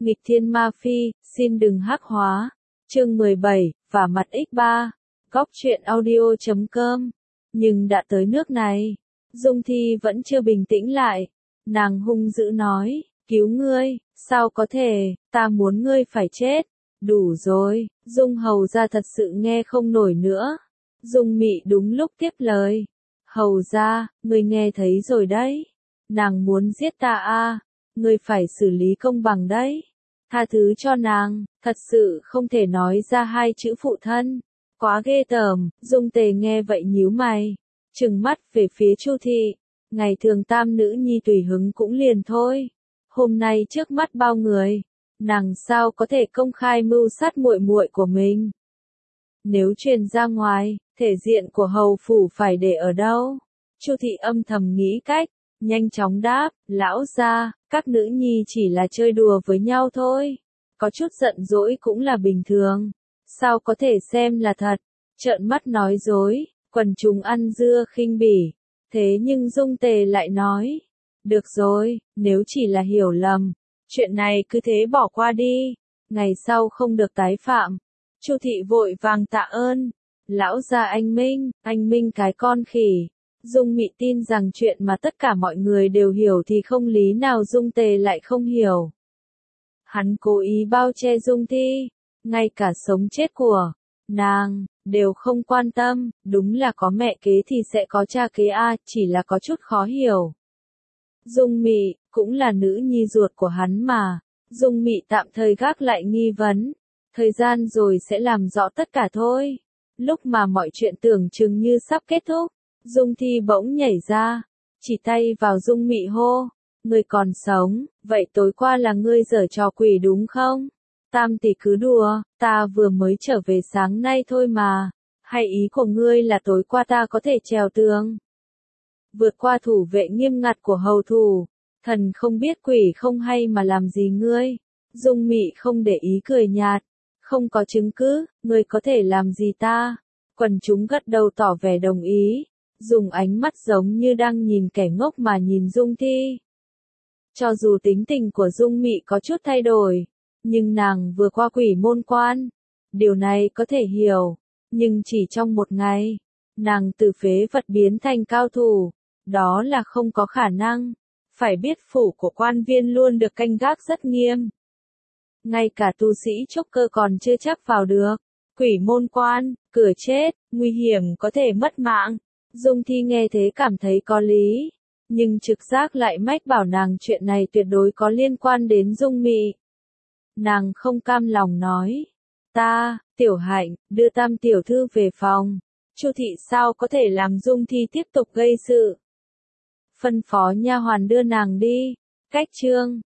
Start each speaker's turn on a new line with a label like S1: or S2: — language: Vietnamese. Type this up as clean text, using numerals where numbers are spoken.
S1: Nghịch thiên ma phi, xin đừng hắc hóa. Chương 17, và mặt X3. Góc truyện audio.com. Nhưng đã tới nước này, Dung Thi vẫn chưa bình tĩnh lại. Nàng hung dữ nói, cứu ngươi, sao có thể, ta muốn ngươi phải chết. Đủ rồi, Dung Hầu gia thật sự nghe không nổi nữa. Dung Mị đúng lúc tiếp lời. Hầu gia, ngươi nghe thấy rồi đấy. Nàng muốn giết ta à, ngươi phải xử lý công bằng đấy. Tha thứ cho nàng, thật sự không thể nói ra hai chữ phụ thân. Quá ghê tởm. Dung Tề nghe vậy nhíu mày, trừng mắt về phía Chu Thị. Ngày thường tam nữ nhi tùy hứng cũng liền thôi. Hôm nay trước mắt bao người, nàng sao có thể công khai mưu sát muội muội của mình. Nếu truyền ra ngoài, thể diện của hầu phủ phải để ở đâu? Chu Thị âm thầm nghĩ cách, nhanh chóng đáp, lão gia, các nữ nhi chỉ là chơi đùa với nhau thôi. Có chút giận dỗi cũng là bình thường. Sao có thể xem là thật? Trợn mắt nói dối, quần chúng ăn dưa khinh bỉ. Thế nhưng Dung Tề lại nói, được rồi, nếu chỉ là hiểu lầm, chuyện này cứ thế bỏ qua đi, ngày sau không được tái phạm. Chu Thị vội vàng tạ ơn, lão gia anh Minh cái con khỉ. Dung Mị tin rằng chuyện mà tất cả mọi người đều hiểu thì không lý nào Dung Tề lại không hiểu. Hắn cố ý bao che Dung Thi, ngay cả sống chết của nàng đều không quan tâm, đúng là có mẹ kế thì sẽ có cha kế a, chỉ là có chút khó hiểu. Dung Mị cũng là nữ nhi ruột của hắn mà. Dung Mị tạm thời gác lại nghi vấn, thời gian rồi sẽ làm rõ tất cả thôi. Lúc mà mọi chuyện tưởng chừng như sắp kết thúc, Dung Thi bỗng nhảy ra, chỉ tay vào Dung Mị hô, ngươi còn sống, vậy tối qua là ngươi giở trò quỷ đúng không? Tam tỷ cứ đùa, ta vừa mới trở về sáng nay thôi mà, hay ý của ngươi là tối qua ta có thể trèo tường? Vượt qua thủ vệ nghiêm ngặt của hầu thủ, thần không biết quỷ không hay mà làm gì ngươi? Dung Mị không để ý cười nhạt, không có chứng cứ, ngươi có thể làm gì ta? Quần chúng gật đầu tỏ vẻ đồng ý, dùng ánh mắt giống như đang nhìn kẻ ngốc mà nhìn Dung Thi. Cho dù tính tình của Dung Mị có chút thay đổi, nhưng nàng vừa qua quỷ môn quan, điều này có thể hiểu, nhưng chỉ trong một ngày, nàng từ phế vật biến thành cao thủ, đó là không có khả năng. Phải biết phủ của quan viên luôn được canh gác rất nghiêm. Ngay cả tu sĩ trúc cơ còn chưa chắc vào được. Quỷ môn quan, cửa chết, nguy hiểm có thể mất mạng. Dung Thi nghe thế cảm thấy có lý, nhưng trực giác lại mách bảo nàng chuyện này tuyệt đối có liên quan đến Dung Mị. Nàng không cam lòng nói, ta, Tiểu Hạnh, đưa Tam tiểu thư về phòng. Chu Thị sao có thể làm Dung Thi tiếp tục gây sự. Phân phó nha hoàn đưa nàng đi. Cách chương